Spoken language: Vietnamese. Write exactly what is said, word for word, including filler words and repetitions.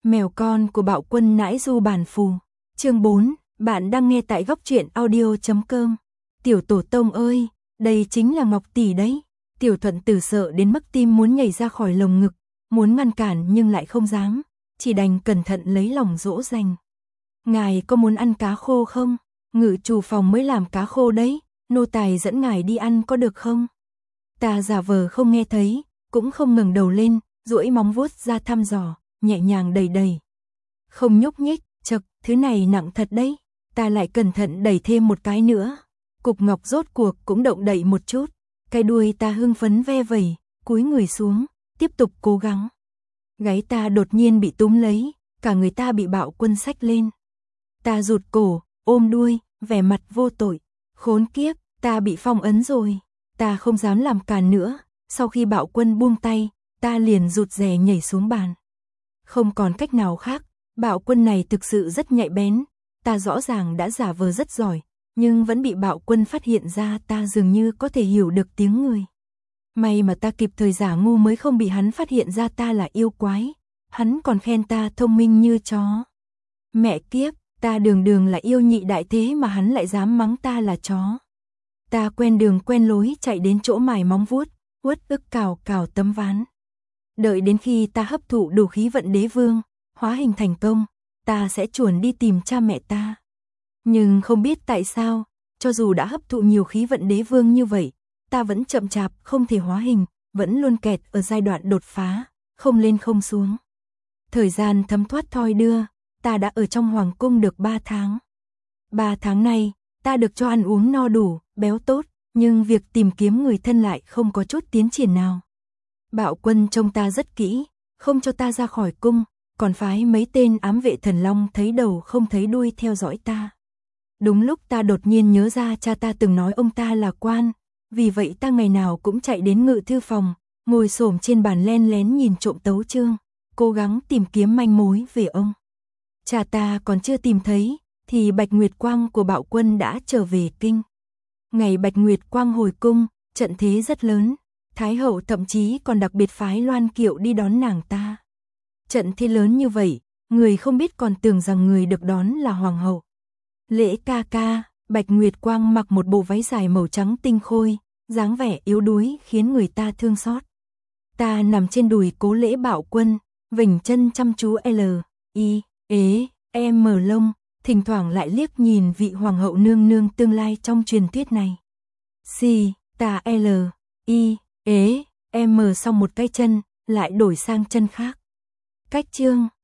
Mèo con của Bạo Quân nãi du bản phù. Chương bốn, bạn đang nghe tại góc truyện audio chấm com. Tiểu tổ tông ơi, đây chính là Ngọc tỷ đấy. Tiểu Thuận Tử sợ đến mức tim muốn nhảy ra khỏi lồng ngực, muốn ngăn cản nhưng lại không dám, chỉ đành cẩn thận lấy lòng dỗ dành. Ngài có muốn ăn cá khô không? Ngự chủ phòng mới làm cá khô đấy, nô tài dẫn ngài đi ăn có được không? Ta giả vờ không nghe thấy, cũng không ngẩng đầu lên, duỗi móng vuốt ra thăm dò, nhẹ nhàng đẩy đẩy. Không nhúc nhích, chậc, thứ này nặng thật đấy. Ta lại cẩn thận đẩy thêm một cái nữa. Cục ngọc rốt cuộc cũng động đậy một chút. Cái đuôi ta hưng phấn ve vẩy, cúi người xuống, tiếp tục cố gắng. Gáy ta đột nhiên bị túm lấy, cả người ta bị Bạo Quân xách lên. Ta rụt cổ, ôm đuôi, vẻ mặt vô tội. Khốn kiếp, ta bị phong ấn rồi. Ta không dám làm càn nữa. Sau khi Bạo Quân buông tay, ta liền rụt rè nhảy xuống bàn. Không còn cách nào khác, Bạo Quân này thực sự rất nhạy bén. Ta rõ ràng đã giả vờ rất giỏi, nhưng vẫn bị Bạo Quân phát hiện ra ta dường như có thể hiểu được tiếng người. May mà ta kịp thời giả ngu mới không bị hắn phát hiện ra ta là yêu quái. Hắn còn khen ta thông minh như chó. Mẹ kiếp, ta đường đường là yêu nhị đại thế mà hắn lại dám mắng ta là chó. Ta quen đường quen lối chạy đến chỗ mài móng vuốt, uất ức cào cào tấm ván. Đợi đến khi ta hấp thụ đủ khí vận đế vương, hóa hình thành công, ta sẽ chuồn đi tìm cha mẹ ta. Nhưng không biết tại sao, cho dù đã hấp thụ nhiều khí vận đế vương như vậy, ta vẫn chậm chạp không thể hóa hình, vẫn luôn kẹt ở giai đoạn đột phá, không lên không xuống. Thời gian thấm thoát thoi đưa, ta đã ở trong hoàng cung được ba tháng. ba tháng nay, ta được cho ăn uống no đủ, béo tốt, nhưng việc tìm kiếm người thân lại không có chút tiến triển nào. Bạo Quân trông ta rất kỹ, không cho ta ra khỏi cung, còn phái mấy tên ám vệ thần long thấy đầu không thấy đuôi theo dõi ta. Đúng lúc ta đột nhiên nhớ ra cha ta từng nói ông ta là quan, vì vậy ta ngày nào cũng chạy đến ngự thư phòng, ngồi xổm trên bàn len lén nhìn trộm tấu chương, cố gắng tìm kiếm manh mối về ông. Cha ta còn chưa tìm thấy, thì Bạch Nguyệt Quang của Bạo Quân đã trở về kinh. Ngày Bạch Nguyệt Quang hồi cung, trận thế rất lớn, Thái hậu thậm chí còn đặc biệt phái Loan Kiệu đi đón nàng ta. Trận thế lớn như vậy, người không biết còn tưởng rằng người được đón là hoàng hậu. Lễ ca ca, Bạch Nguyệt Quang mặc một bộ váy dài màu trắng tinh khôi, dáng vẻ yếu đuối khiến người ta thương xót. Ta nằm trên đùi Cố Lễ Bạo Quân, vểnh chân chăm chú L, I, ế, em mở lông, thỉnh thoảng lại liếc nhìn vị hoàng hậu nương nương tương lai trong truyền thuyết này. Xì, ta L, I, ế, em mở xong một cái chân, lại đổi sang chân khác. Cách chương